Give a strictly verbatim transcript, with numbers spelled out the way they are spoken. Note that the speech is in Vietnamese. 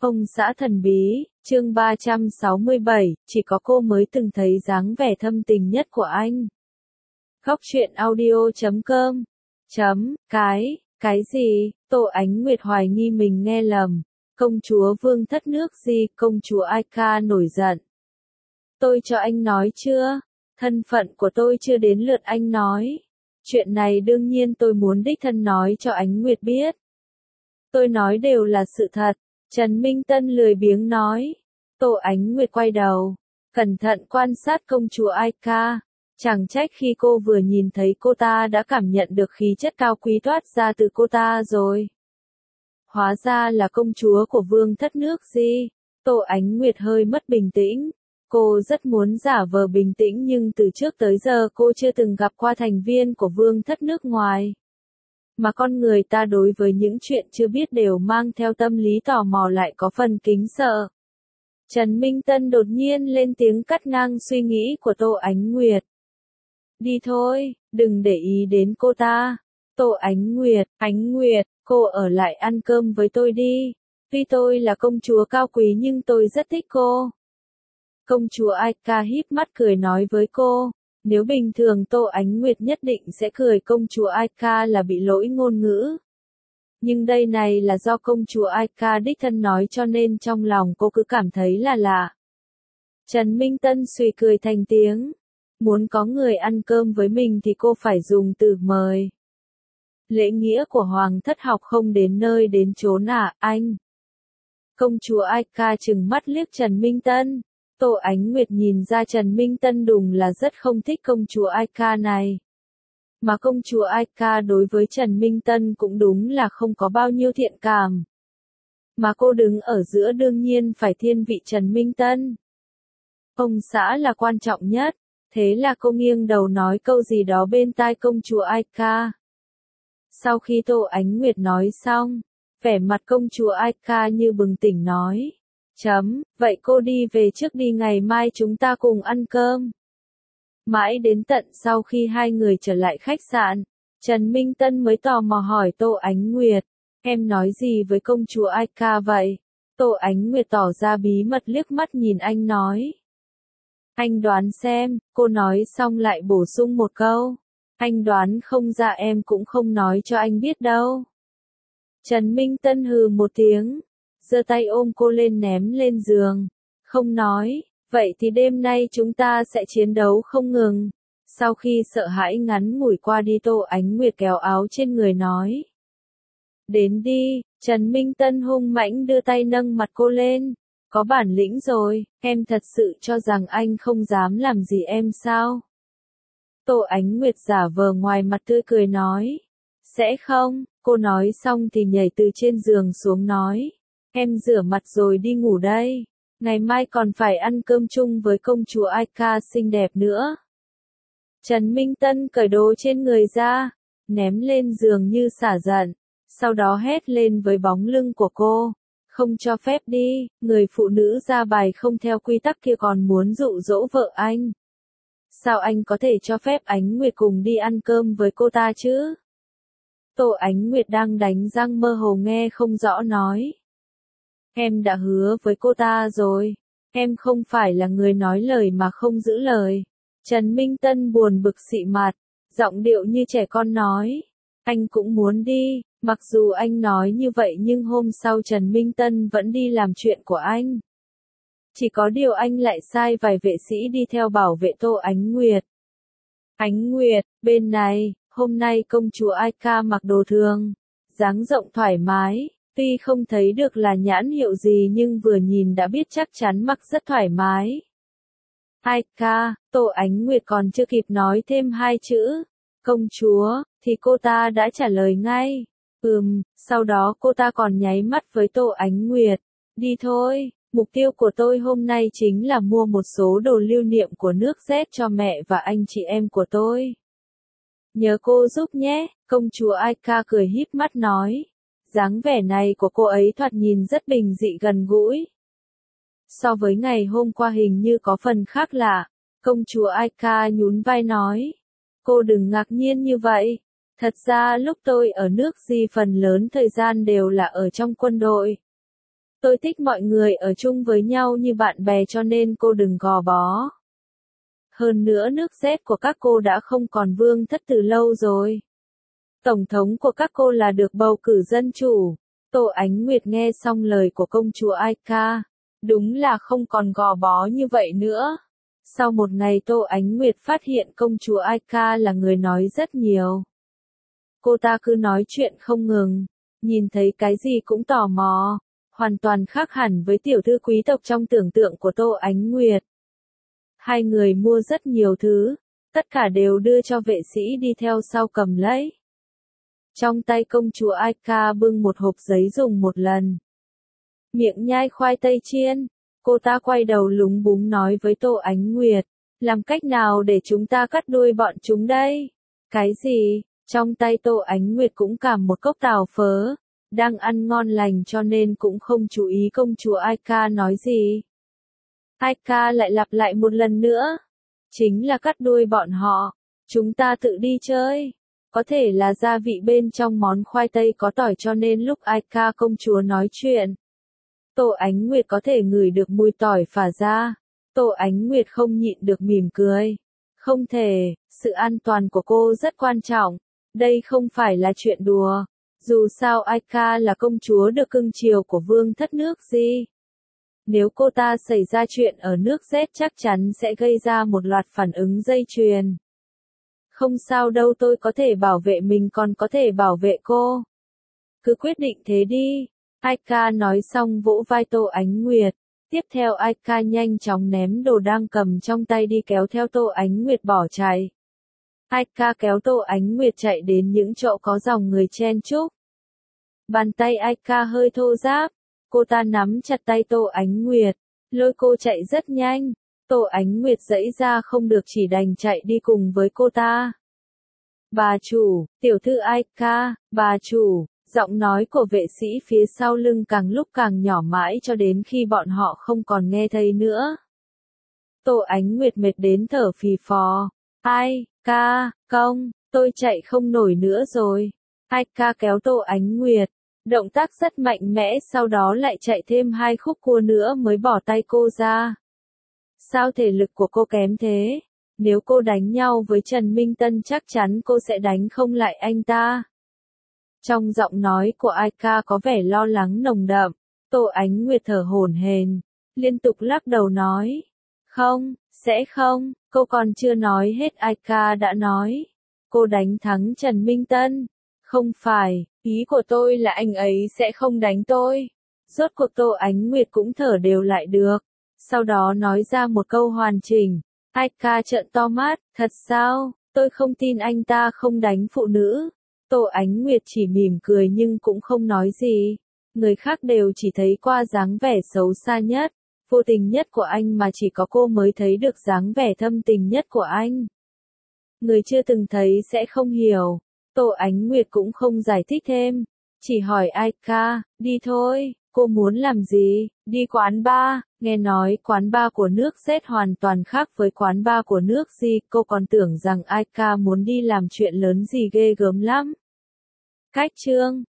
Ông xã thần bí, chương ba trăm sáu mươi bảy, chỉ có cô mới từng thấy dáng vẻ thâm tình nhất của anh. Góc truyện audio chấm com chấm, cái, cái gì, Tô Ánh Nguyệt hoài nghi mình nghe lầm. Công chúa Vương thất nước gì, công chúa Ai Ca nổi giận. Tôi cho anh nói chưa? Thân phận của tôi chưa đến lượt anh nói. Chuyện này đương nhiên tôi muốn đích thân nói cho Ánh Nguyệt biết. Tôi nói đều là sự thật. Trần Minh Tân lười biếng nói. Tô Ánh Nguyệt quay đầu, cẩn thận quan sát công chúa Ai Ca. Chẳng trách khi cô vừa nhìn thấy cô ta đã cảm nhận được khí chất cao quý toát ra từ cô ta rồi. Hóa ra là công chúa của Vương thất nước gì. Tô Ánh Nguyệt hơi mất bình tĩnh. Cô rất muốn giả vờ bình tĩnh nhưng từ trước tới giờ cô chưa từng gặp qua thành viên của Vương thất nước ngoài. Mà con người ta đối với những chuyện chưa biết đều mang theo tâm lý tò mò lại có phần kính sợ. Trần Minh Tân đột nhiên lên tiếng cắt ngang suy nghĩ của Tô Ánh Nguyệt. Đi thôi, đừng để ý đến cô ta. Tô Ánh Nguyệt, Ánh Nguyệt, cô ở lại ăn cơm với tôi đi. Tuy tôi là công chúa cao quý nhưng tôi rất thích cô. Công chúa Ai Ca híp mắt cười nói với cô. Nếu bình thường Tô Ánh Nguyệt nhất định sẽ cười công chúa Ai Ca là bị lỗi ngôn ngữ. Nhưng đây này là do công chúa Ai Ca đích thân nói cho nên trong lòng cô cứ cảm thấy là lạ. Trần Minh Tân suy cười thành tiếng. Muốn có người ăn cơm với mình thì cô phải dùng từ mời. Lễ nghĩa của Hoàng thất học không đến nơi đến chốn à, anh. Công chúa Ai Ca trừng mắt liếc Trần Minh Tân. Tô Ánh Nguyệt nhìn ra Trần Minh Tân đùng là rất không thích công chúa Ai Ca này. Mà công chúa Ai Ca đối với Trần Minh Tân cũng đúng là không có bao nhiêu thiện cảm. Mà cô đứng ở giữa đương nhiên phải thiên vị Trần Minh Tân. Ông xã là quan trọng nhất, thế là cô nghiêng đầu nói câu gì đó bên tai công chúa Ai Ca. Sau khi Tô Ánh Nguyệt nói xong, vẻ mặt công chúa Ai Ca như bừng tỉnh nói. Chấm, vậy cô đi về trước đi, ngày mai chúng ta cùng ăn cơm. Mãi đến tận sau khi hai người trở lại khách sạn, Trần Minh Tân mới tò mò hỏi Tô Ánh Nguyệt, em nói gì với công chúa Ai Ca vậy? Tô Ánh Nguyệt tỏ ra bí mật liếc mắt nhìn anh nói. Anh đoán xem, cô nói xong lại bổ sung một câu. Anh đoán không ra em cũng không nói cho anh biết đâu. Trần Minh Tân hừ một tiếng. Giơ tay ôm cô lên ném lên giường. Không nói, vậy thì đêm nay chúng ta sẽ chiến đấu không ngừng. Sau khi sợ hãi ngắn ngủi qua đi Tô Ánh Nguyệt kéo áo trên người nói. Đến đi, Trần Minh Tân hung mãnh đưa tay nâng mặt cô lên. Có bản lĩnh rồi, em thật sự cho rằng anh không dám làm gì em sao? Tô Ánh Nguyệt giả vờ ngoài mặt tươi cười nói. Sẽ không, cô nói xong thì nhảy từ trên giường xuống nói. Em rửa mặt rồi đi ngủ đây. Ngày mai còn phải ăn cơm chung với công chúa Ai Ca xinh đẹp nữa. Trần Minh Tân cởi đồ trên người ra, ném lên giường như xả giận. Sau đó hét lên với bóng lưng của cô. Không cho phép đi, người phụ nữ ra bài không theo quy tắc kia còn muốn dụ dỗ vợ anh. Sao anh có thể cho phép Ánh Nguyệt cùng đi ăn cơm với cô ta chứ? Tô Ánh Nguyệt đang đánh răng mơ hồ nghe không rõ nói. Em đã hứa với cô ta rồi. Em không phải là người nói lời mà không giữ lời. Trần Minh Tân buồn bực xị mặt, giọng điệu như trẻ con nói. Anh cũng muốn đi, mặc dù anh nói như vậy nhưng hôm sau Trần Minh Tân vẫn đi làm chuyện của anh. Chỉ có điều anh lại sai vài vệ sĩ đi theo bảo vệ Tô Ánh Nguyệt. Ánh Nguyệt, bên này, hôm nay công chúa Ai Ca mặc đồ thường, dáng rộng thoải mái. Tuy không thấy được là nhãn hiệu gì nhưng vừa nhìn đã biết chắc chắn mặc rất thoải mái. Ai Ca, Tô Ánh Nguyệt còn chưa kịp nói thêm hai chữ. Công chúa, thì cô ta đã trả lời ngay. Ừm, sau đó cô ta còn nháy mắt với Tô Ánh Nguyệt. Đi thôi, mục tiêu của tôi hôm nay chính là mua một số đồ lưu niệm của nước Z cho mẹ và anh chị em của tôi. Nhớ cô giúp nhé, công chúa Ai Ca cười híp mắt nói. Dáng vẻ này của cô ấy thoạt nhìn rất bình dị gần gũi. So với ngày hôm qua hình như có phần khác lạ. Công chúa Ai Ca nhún vai nói. Cô đừng ngạc nhiên như vậy. Thật ra lúc tôi ở nước gì phần lớn thời gian đều là ở trong quân đội. Tôi thích mọi người ở chung với nhau như bạn bè cho nên cô đừng gò bó. Hơn nữa nước Z của các cô đã không còn vương thất từ lâu rồi. Tổng thống của các cô là được bầu cử dân chủ. Tô Ánh Nguyệt nghe xong lời của công chúa Aika. Đúng là không còn gò bó như vậy nữa. Sau một ngày Tô Ánh Nguyệt phát hiện công chúa Aika là người nói rất nhiều. Cô ta cứ nói chuyện không ngừng, nhìn thấy cái gì cũng tò mò, hoàn toàn khác hẳn với tiểu thư quý tộc trong tưởng tượng của Tô Ánh Nguyệt. Hai người mua rất nhiều thứ, tất cả đều đưa cho vệ sĩ đi theo sau cầm lấy. Trong tay công chúa Aika bưng một hộp giấy dùng một lần. Miệng nhai khoai tây chiên, cô ta quay đầu lúng búng nói với Tô Ánh Nguyệt, làm cách nào để chúng ta cắt đuôi bọn chúng đây? Cái gì? Trong tay Tô Ánh Nguyệt cũng cầm một cốc tàu phớ, đang ăn ngon lành cho nên cũng không chú ý công chúa Aika nói gì. Aika lại lặp lại một lần nữa, chính là cắt đuôi bọn họ, chúng ta tự đi chơi. Có thể là gia vị bên trong món khoai tây có tỏi cho nên lúc Aika công chúa nói chuyện, Tô Ánh Nguyệt có thể ngửi được mùi tỏi phả ra. Tô Ánh Nguyệt không nhịn được mỉm cười. Không thể, sự an toàn của cô rất quan trọng. Đây không phải là chuyện đùa. Dù sao Aika là công chúa được cưng chiều của vương thất nước gì. Nếu cô ta xảy ra chuyện ở nước Z chắc chắn sẽ gây ra một loạt phản ứng dây chuyền. Không sao đâu, tôi có thể bảo vệ mình còn có thể bảo vệ cô. Cứ quyết định thế đi. Aika nói xong vỗ vai Tô Ánh Nguyệt. Tiếp theo Aika nhanh chóng ném đồ đang cầm trong tay đi kéo theo Tô Ánh Nguyệt bỏ chạy. Aika kéo Tô Ánh Nguyệt chạy đến những chỗ có dòng người chen chúc. Bàn tay Aika hơi thô ráp. Cô ta nắm chặt tay Tô Ánh Nguyệt, lôi cô chạy rất nhanh. Tô Ánh Nguyệt giãy ra không được chỉ đành chạy đi cùng với cô ta. Bà chủ, tiểu thư Aika, bà chủ. Giọng nói của vệ sĩ phía sau lưng càng lúc càng nhỏ mãi cho đến khi bọn họ không còn nghe thấy nữa. Tô Ánh Nguyệt mệt đến thở phì phò. Ai, ca, công, tôi chạy không nổi nữa rồi. Ai ca kéo Tô Ánh Nguyệt. Động tác rất mạnh mẽ sau đó lại chạy thêm hai khúc cua nữa mới bỏ tay cô ra. Sao thể lực của cô kém thế? Nếu cô đánh nhau với Trần Minh Tân chắc chắn cô sẽ đánh không lại anh ta. Trong giọng nói của Aika có vẻ lo lắng nồng đậm, Tô Ánh Nguyệt thở hổn hển, liên tục lắc đầu nói. Không, sẽ không, cô còn chưa nói hết Aika đã nói. Cô đánh thắng Trần Minh Tân. Không phải, ý của tôi là anh ấy sẽ không đánh tôi. Rốt cuộc Tô Ánh Nguyệt cũng thở đều lại được. Sau đó nói ra một câu hoàn chỉnh. Aika trợn to mắt, thật sao, tôi không tin anh ta không đánh phụ nữ. Tô Ánh Nguyệt chỉ mỉm cười nhưng cũng không nói gì. Người khác đều chỉ thấy qua dáng vẻ xấu xa nhất, vô tình nhất của anh mà chỉ có cô mới thấy được dáng vẻ thâm tình nhất của anh. Người chưa từng thấy sẽ không hiểu. Tô Ánh Nguyệt cũng không giải thích thêm, chỉ hỏi Aika, đi thôi, cô muốn làm gì, đi quán bar, nghe nói quán bar của nước Z hoàn toàn khác với quán bar của nước gì, cô còn tưởng rằng Aika muốn đi làm chuyện lớn gì ghê gớm lắm. Cách chương